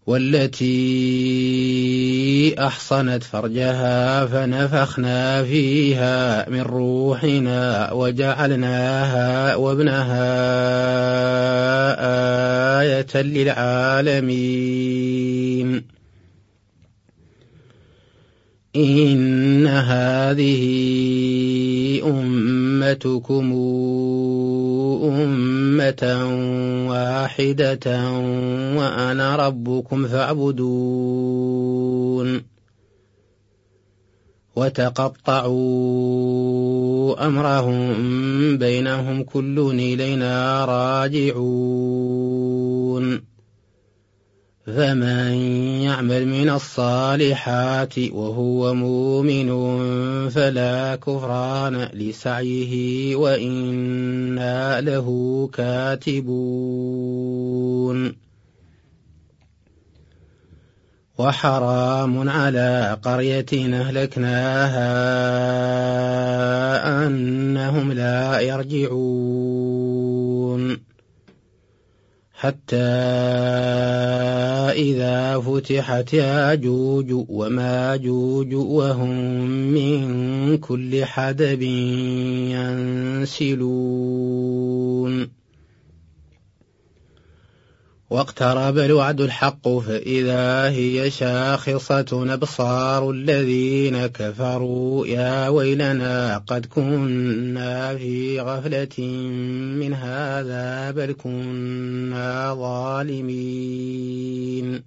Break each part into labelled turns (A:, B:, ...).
A: والتي أحصنت فرجها فنفخنا فيها من روحنا وجعلناها وابنها آية للعالمين. إن هذه أمتكم أمة واحدة وأنا ربكم فاعبدون. وتقطعوا أمرهم بينهم كل إلينا راجعون. فمن يعمل من الصالحات وهو مؤمن فلا كفران لسعيه وإنا له كاتبون. وحرام على قرية أهلكناها أنهم لا يرجعون. حتى إذا فتحت ياجوج وماجوج وهم من كل حدب ينسلون. واقترب الوعد الحق فإذا هي شاخصة أبصار الذين كفروا يا ويلنا قد كنا في غفلة من هذا بل كنا ظالمين.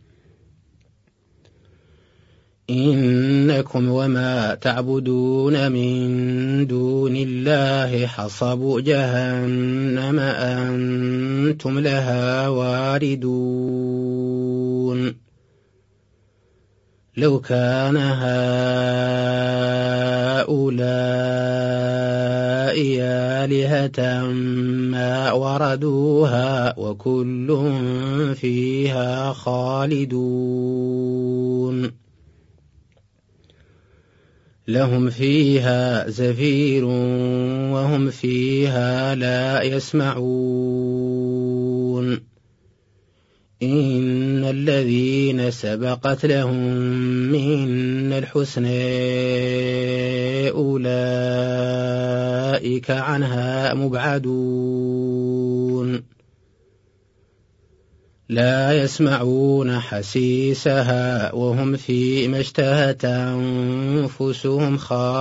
A: إنكم وما تعبدون من دون الله حصب جهنم أنتم لها واردون. لو كان هؤلاء آلهة ما وردوها وكل فيها خالدون. لهم فيها زفير وهم فيها لا يسمعون. إن الذين سبقت لهم من الحسنى أولئك عنها مبعدون. لا يسمعون حسيسها وهم فيما اشتهت أنفسهم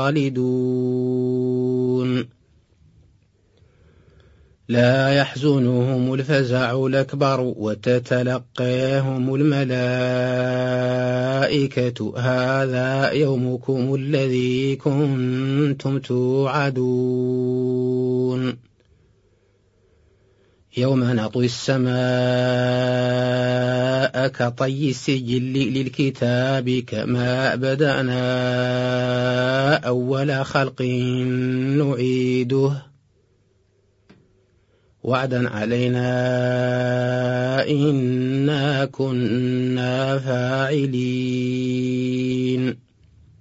A: خالدون. لا يحزنهم الفزع الأكبر وتتلقاهم الملائكة هذا يومكم الذي كنتم توعدون. يوم نطوي السماء كطي السجل للكتاب كما بدأنا أول خلق نعيده وعدا علينا إنا كنا فاعلين.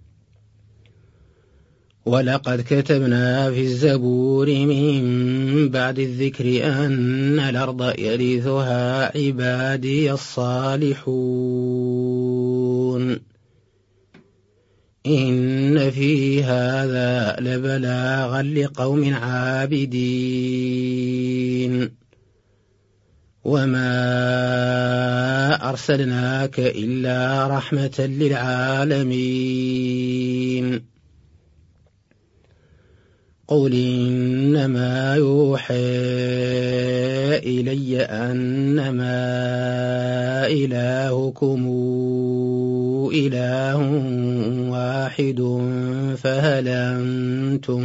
A: ولقد كتبنا في الزبور من بعد الذكر أن الأرض يرثها عبادي الصالحون. إن في هذا لبلاغا لقوم عابدين. وما أرسلناك إلا رحمة للعالمين. قل إنما يوحى إلي أنما إلهكم إله واحد فهل أنتم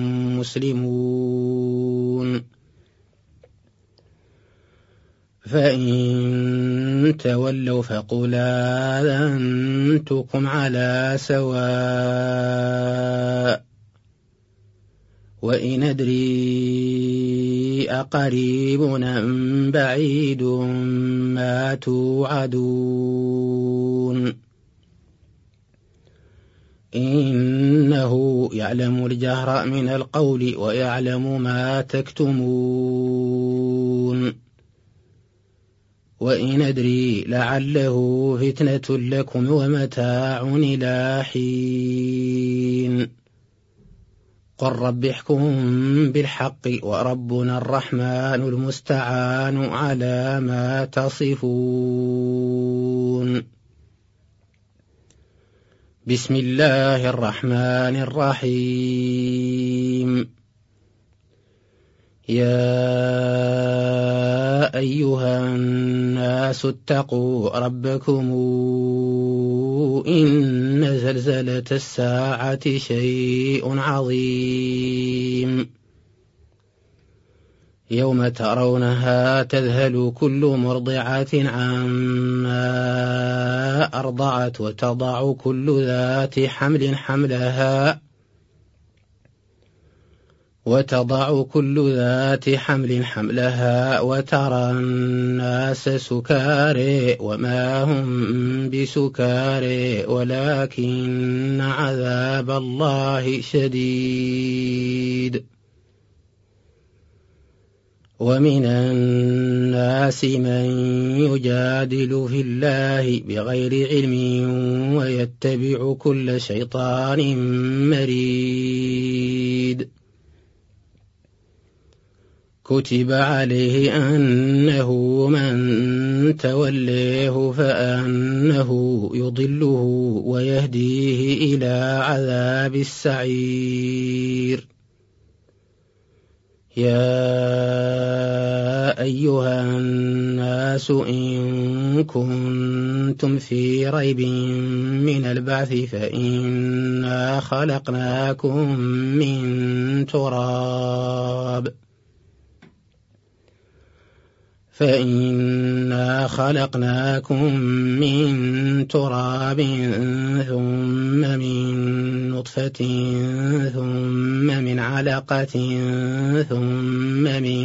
A: مسلمون. فإن تولوا فقل آذنتكم على سواء وإن أدري أقريب أم بعيد ما توعدون. إنه يعلم الجهر من القول ويعلم ما تكتمون. وإن أدري لعله فتنة لكم ومتاع إلى حين قل رب احكم بالحق وربنا الرحمن المستعان على ما تصفون. بسم الله الرحمن الرحيم. يا أيها الناس اتقوا ربكم إن زلزلة الساعة شيء عظيم يوم ترونها تذهل كل مرضعة عما أرضعت وتضع كل ذات حمل حملها وترى الناس سكارى وما هم بسكارى ولكن عذاب الله شديد. ومن الناس من يجادل في الله بغير علم ويتبع كل شيطان مريد. كتب عليه أنه من توليه فأنه يضله ويهديه إلى عذاب السعير. يا أيها الناس إن كنتم في ريب من البعث فإنا خلقناكم من تراب ثم من نطفة ثم من علقة ثم من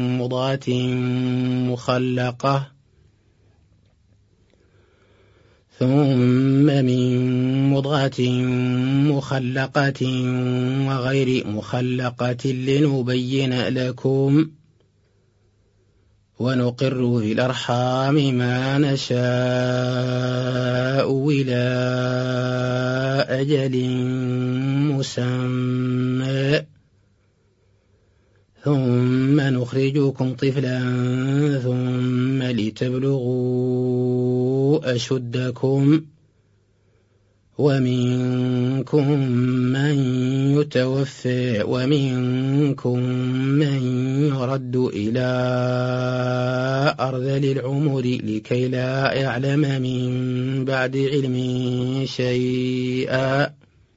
A: مضغة مخلقة وغير مخلقة لنبين لكم ونقر في الأرحام ما نشاء إلى أجل مسمى ثم نخرجكم طفلا ثم لتبلغوا أشدكم ومنكم من يتوفى ومنكم من يرد إلى أرذل العمر لكي لا يعلم من بعد علم شيئا.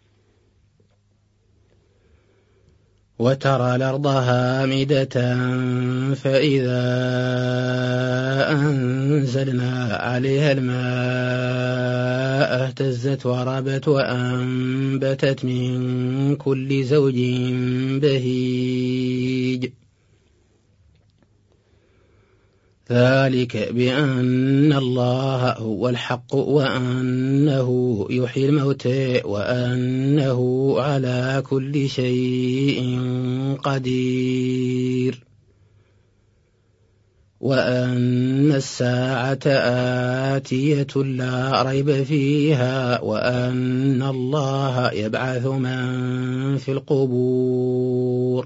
A: وترى الأرض هامدة فإذا أنزلنا عليها الماء اهتزت وربت وأنبتت من كل زوج بهيج. ذلك بأن الله هو الحق وأنه يحيي الموتى وأنه على كل شيء قدير وأن الساعة آتية لا ريب فيها وأن الله يبعث من في القبور.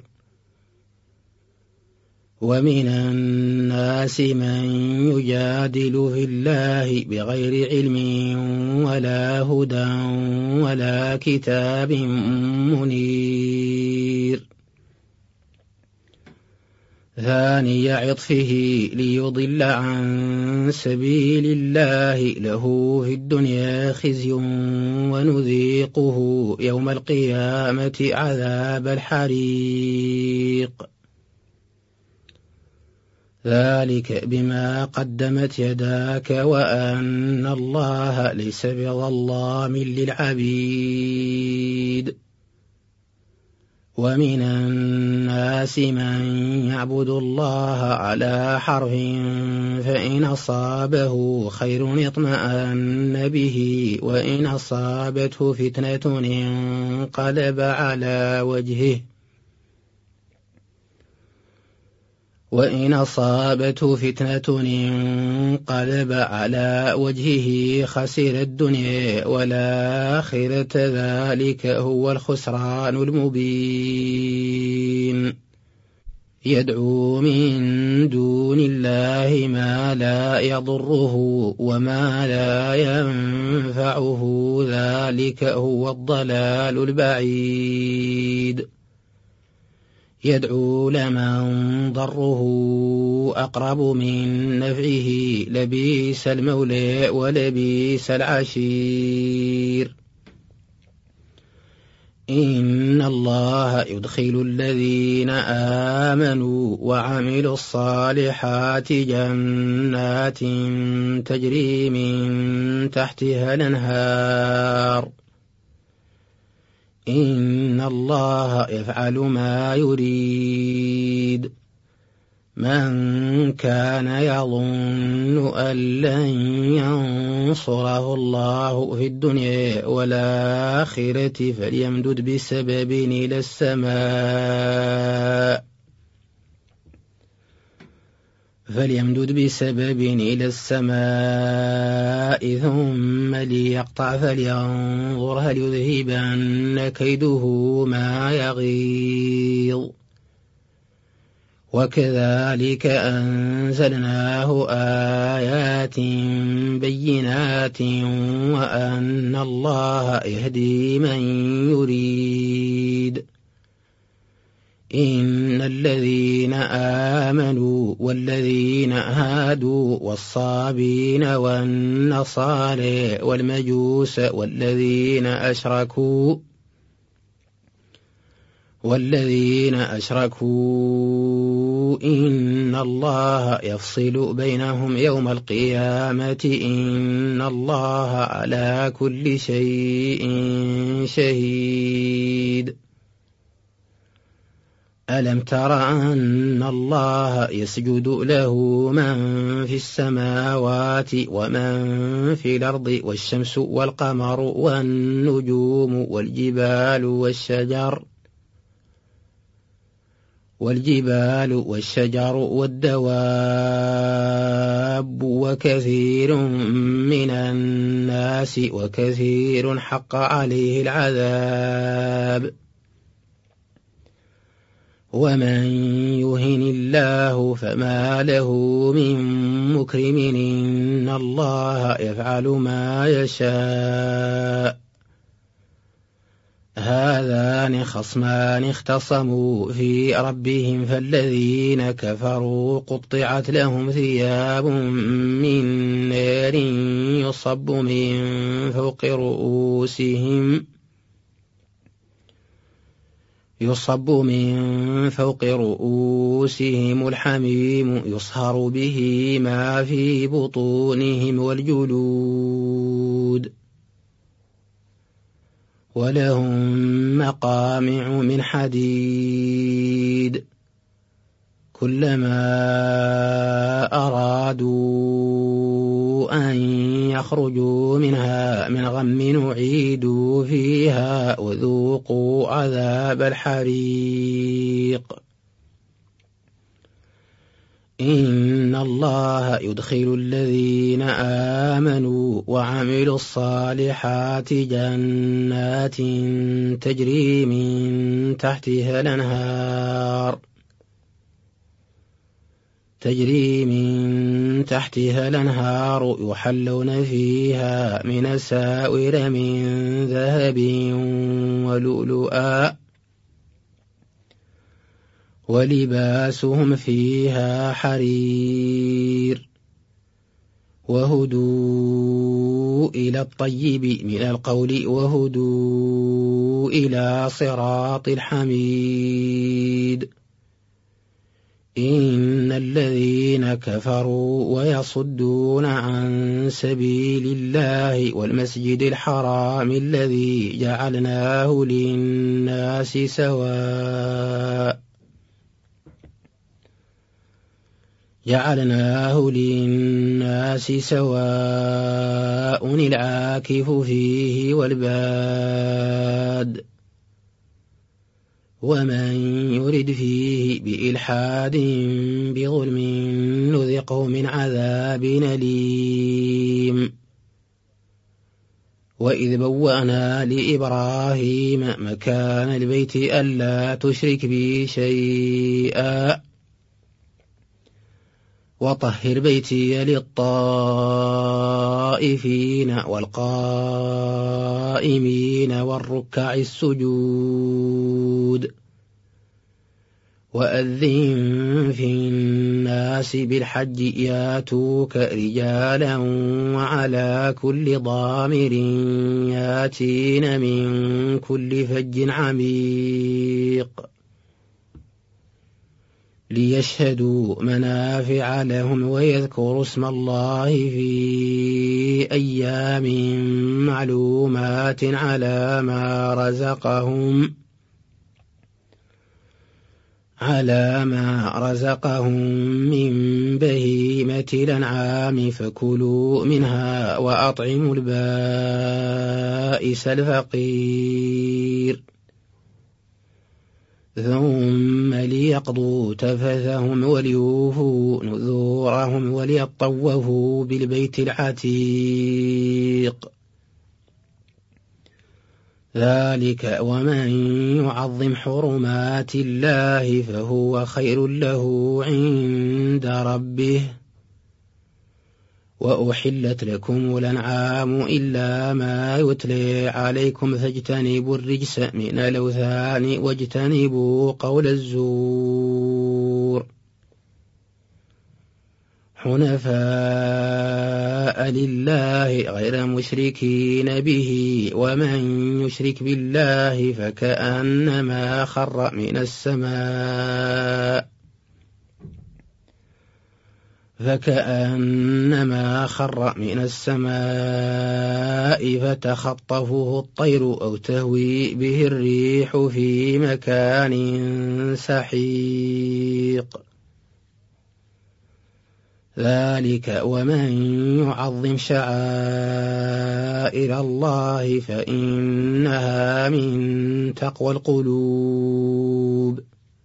A: ومن الناس من يجادل في الله بغير علم ولا هدى ولا كتاب منير. ثاني عطفه ليضل عن سبيل الله له في الدنيا خزي ونذيقه يوم القيامة عذاب الحريق. ذلك بما قدمت يداك وأن الله ليس بظلام للعبيد. ومن الناس من يعبد الله على حرف فإن أصابه خير اطمأن به وإن أصابته فتنة انقلب على وجهه وإن أصابته فتنة انقلب على وجهه خسر الدنيا والآخرة ذلك هو الخسران المبين يدعو من دون الله ما لا يضره وما لا ينفعه ذلك هو الضلال البعيد يدعو لمن ضره أقرب من نفعه لبئس المولى ولبئس العشير إن الله يدخل الذين آمنوا وعملوا الصالحات جنات تجري من تحتها الأنهار إن الله يفعل ما يريد من كان يظن أن لن ينصره الله في الدنيا والآخرة فليمدد بسبب إلى السماء ثم ليقطع فلينظر هل يذهبن كيده ما يغيظ وكذلك أنزلناه آيات بينات وأن الله يهدي من يريد إن الذين آمنوا والذين هادوا والصابين والنصارى والمجوس والذين أشركوا إن الله يفصل بينهم يوم القيامة إن الله على كل شيء شهيد ألم تر أن الله يسجد له من في السماوات ومن في الأرض والشمس والقمر والنجوم والجبال والشجر والدواب وكثير من الناس وكثير حق عليه العذاب ومن يهن الله فما له من مكرم إن الله يفعل ما يشاء هذان خصمان اختصموا في ربهم فالذين كفروا قطعت لهم ثياب من نار يصب من فوق رؤوسهم الحميم يصهر به ما في بطونهم والجلود ولهم مقامع من حديد كلما أرادوا أن يخرجوا منها من غم أعيدوا فيها وذوقوا عذاب الحريق إن الله يدخل الذين آمنوا وعملوا الصالحات جنات تجري من تحتها الأنهار يحلون فيها من أساور من ذهب ولؤلؤا ولباسهم فيها حرير وهدوا إلى الطيب من القول وهدوا إلى صراط الحميد إن الذين كفروا ويصدون عن سبيل الله والمسجد الحرام الذي جعلناه للناس سواء العاكف فيه والباد ومن يرد فيه بإلحاد بظلم نذقه من عذاب أليم. وإذ بوأنا لإبراهيم مكان البيت ألا تشرك بي شيئا وطهر بيتي للطائفين والقائمين والركع السجود. وأذن في الناس بالحج ياتوك رجالا وعلى كل ضامر ياتين من كل فج عميق ليشهدوا منافع لهم ويذكروا اسم الله في أيام معلومات على ما رزقهم من بهيمة الأنعام فكلوا منها وأطعموا البائس الفقير ثم ليقضوا تفثهم وليوفوا نذورهم وليطوفوا بالبيت العتيق. ذلك ومن يعظم حرمات الله فهو خير له عند ربه. وأحلت لكم الأنعام إلا ما يتلى عليكم فاجتنبوا الرجس من الأوثان واجتنبوا قول الزور حنفاء لله غير مشركين به. ومن يشرك بالله فكأنما خر من السماء فتخطفه الطير أو تهوي به الريح في مكان سحيق. ذلك ومن يعظم شعائر الله فإنها من تقوى القلوب.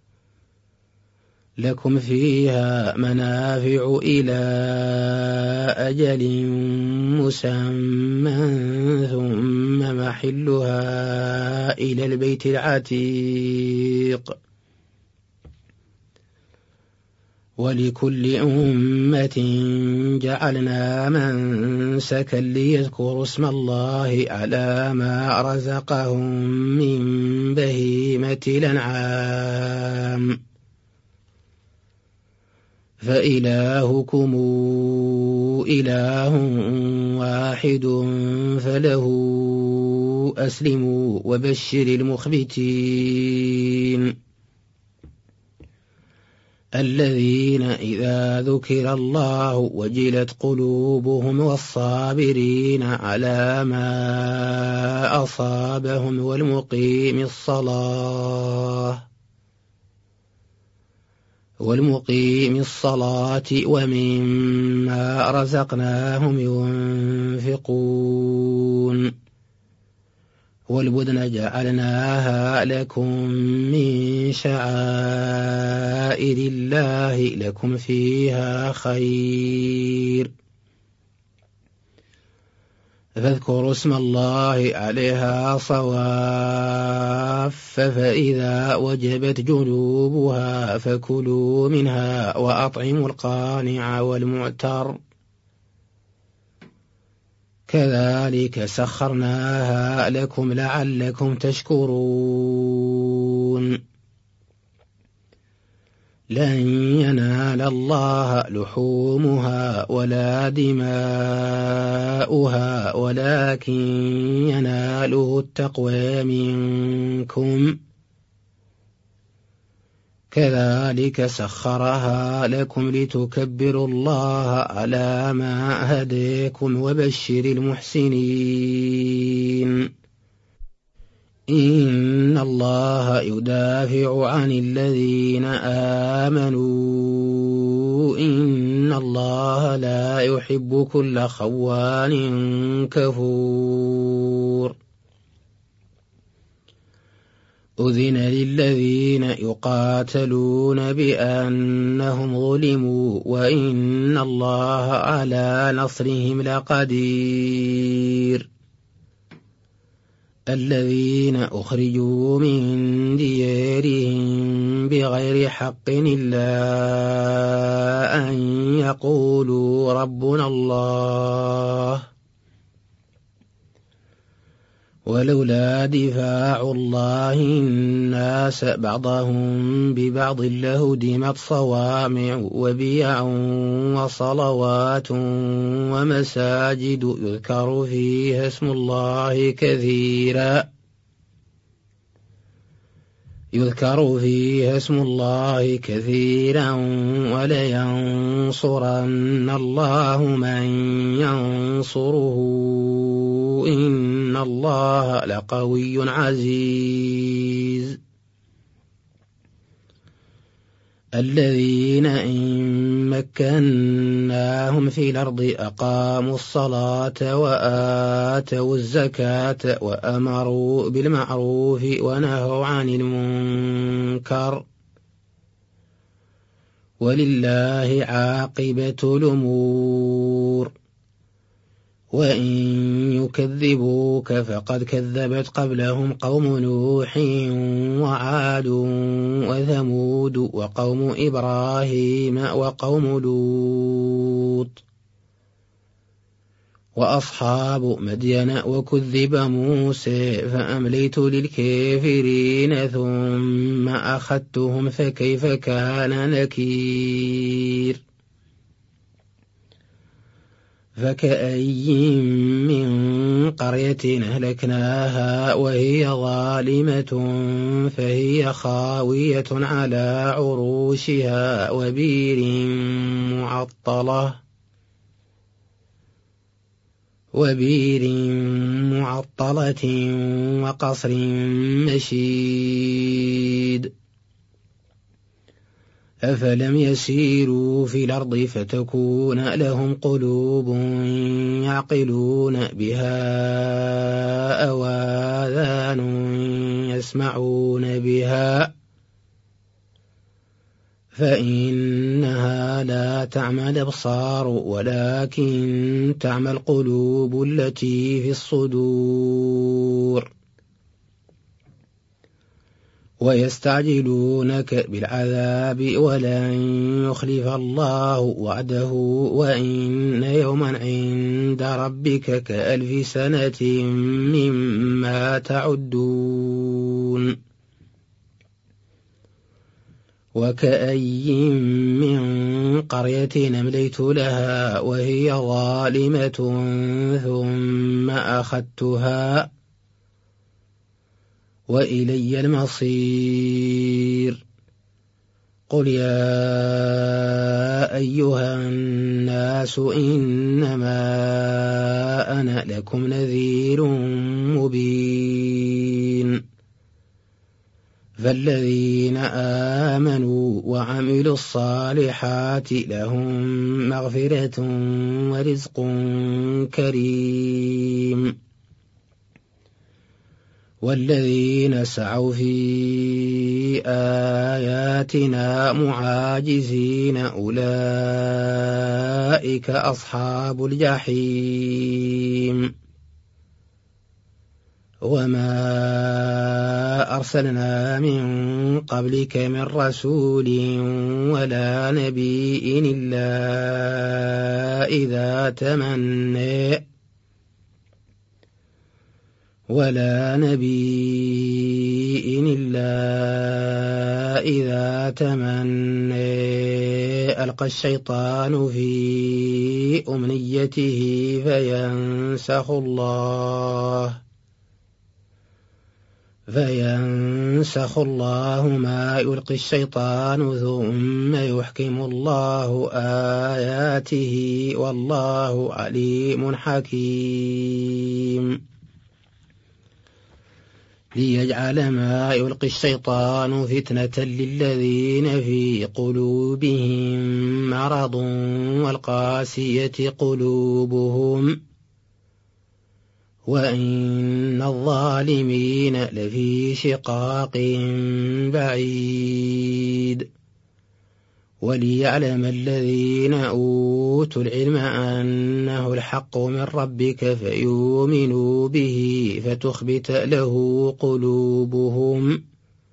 A: لكم فيها منافع إلى أجل مسمى ثم محلها إلى البيت العتيق. ولكل أمة جعلنا منسكا ليذكروا اسم الله على ما رزقهم من بهيمة الأنعام فإلهكم إله واحد فله أسلموا وبشر المخبتين الذين إذا ذكر الله وجلت قلوبهم والصابرين على ما أصابهم والمقيم الصلاة ومما رزقناهم ينفقون. والبدن جعلناها لكم من شعائر الله لكم فيها خير فاذكروا اسم الله عليها صواف فإذا وجبت جنوبها فكلوا منها وأطعموا القانع والمعتر كذلك سخرناها لكم لعلكم تشكرون. لن ينال الله لحومها ولا دماؤها ولكن يناله التقوى منكم كذلك سخرها لكم لتكبروا الله على ما هداكم وبشر المحسنين. إن الله يدافع عن الذين آمنوا إن الله لا يحب كل خوان كفور. أذن للذين يقاتلون بأنهم ظلموا وإن الله على نصرهم لقدير الذين أخرجوا من ديارهم بغير حق إلا أن يقولوا ربنا الله ولولا دفاع الله الناس بعضهم ببعض لهدمت صوامع وبيع وصلوات ومساجد يذكر فيها اسم الله كثيرا ولينصرن الله من ينصره إن الله لقوي عزيز الذين إن مكناهم في الأرض أقاموا الصلاة وآتوا الزكاة وأمروا بالمعروف ونهوا عن المنكر ولله عاقبة الأمور وإن يكذبوك فقد كذبت قبلهم قوم نوح وعاد وثمود وقوم إبراهيم وقوم لوط وأصحاب مدين وكذب موسى فأمليت للكافرين ثم أخذتهم فكيف كان نكير فكأي من قرية أهلكناها وهي ظالمة فهي خاوية على عروشها وبير معطلة وقصر مشيد أفلم يسيروا في الأرض فتكون لهم قلوب يعقلون بها أو آذان يسمعون بها فإنها لا تعمى الأبصار ولكن تعمى القلوب التي في الصدور ويستعجلونك بالعذاب ولن يخلف الله وعده وإن يوما عند ربك كألف سنة مما تعدون وكأي من قرية أمليت لها وهي ظالمة ثم أخذتها وإلي المصير قل يا أيها الناس إنما أنا لكم نذير مبين فالذين آمنوا وعملوا الصالحات لهم مغفرة ورزق كريم والذين سعوا في آياتنا معاجزين أولئك أصحاب الجحيم وما أرسلنا من قبلك من رسول ولا نبي إلا إذا تمنى ألقى الشيطان في أمنيته فينسخ الله ما يلقي الشيطان ثم يحكم الله آياته والله عليم حكيم ليجعل ما يلقي الشيطان فتنة للذين في قلوبهم مرض وإن الظالمين لفي شقاق بعيد وليعلم الذين أوتوا العلم أنه الحق من ربك فيؤمنوا به فتخبت له قلوبهم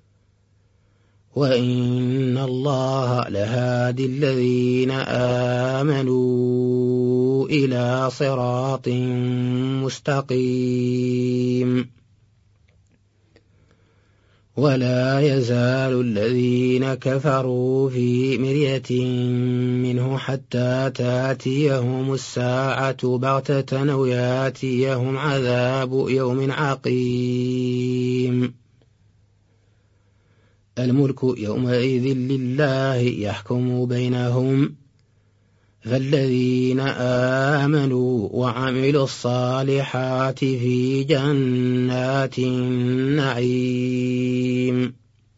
A: وإن الله لهادي الذين آمنوا إلى صراط مستقيم ولا يزال الذين كفروا في مرية منه حتى تأتيهم الساعة بغتة أو يأتيهم عذاب يوم عقيم الملك يومئذ لله يحكم بينهم فالذين آمنوا وعملوا الصالحات في جنات النعيم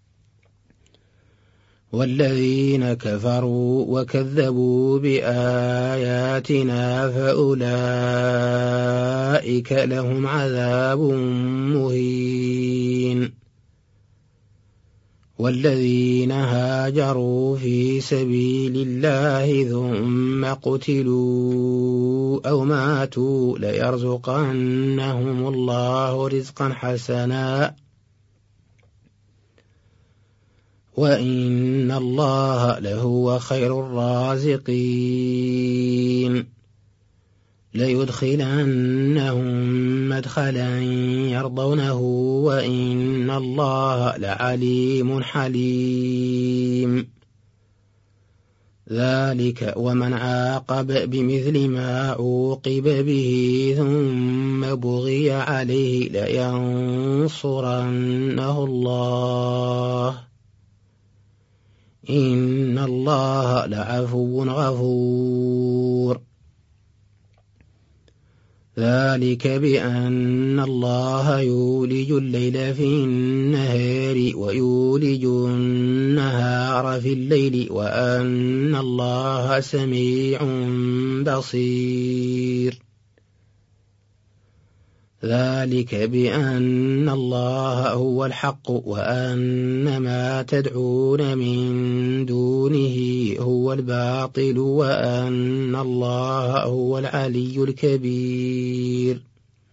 A: والذين كفروا وكذبوا بآياتنا فأولئك لهم عذاب مهين والذين هاجروا في سبيل الله ثم قتلوا أو ماتوا ليرزقنهم الله رزقا حسنا وإن الله لهو خير الرازقين ليدخلنهم مدخلا يرضونه وإن الله لعليم حليم ذلك ومن عاقب بمثل ما عوقب به ثم بغي عليه لينصرنه الله إن الله لعفو غفور ذلك بأن الله يولج الليل في النهار ويولج النهار في الليل وأن الله سميع بصير ذلك بأن الله هو الحق وأن ما تدعون من دونه هو الباطل وأن الله هو العلي الكبير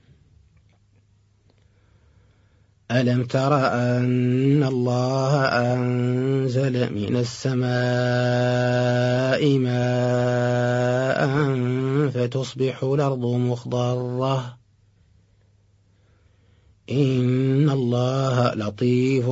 A: ألم تر أن الله أنزل من السماء ماء فتصبح الأرض مخضرة إن الله لطيف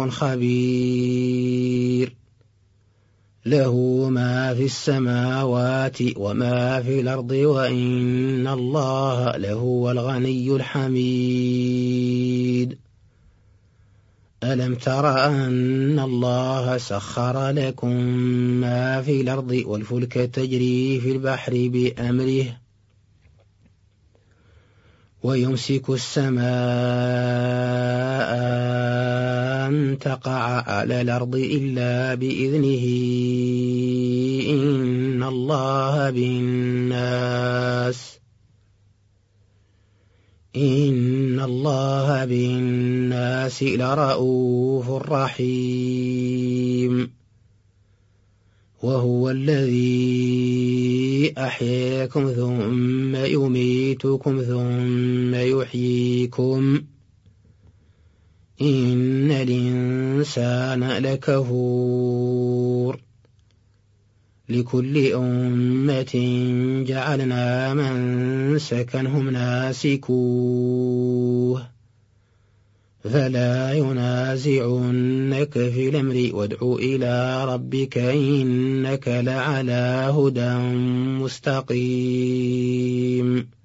A: خبير له ما في السماوات وما في الأرض وإن الله لهو الغني الحميد ألم تر أن الله سخر لكم ما في الأرض والفلك تجري في البحر بأمره ويمسك السماء أن تقع على الأرض إلا بإذنه إن الله بالناس لرؤوف رحيم وهو الذي أحياكم ثم يميتكم ثم يحييكم إن الإنسان لكفور لكل أمة جعلنا منسكا هم ناسكوه فلا ينازعنك في الأمر وادع إلى ربك إنك لعلى هدى مستقيم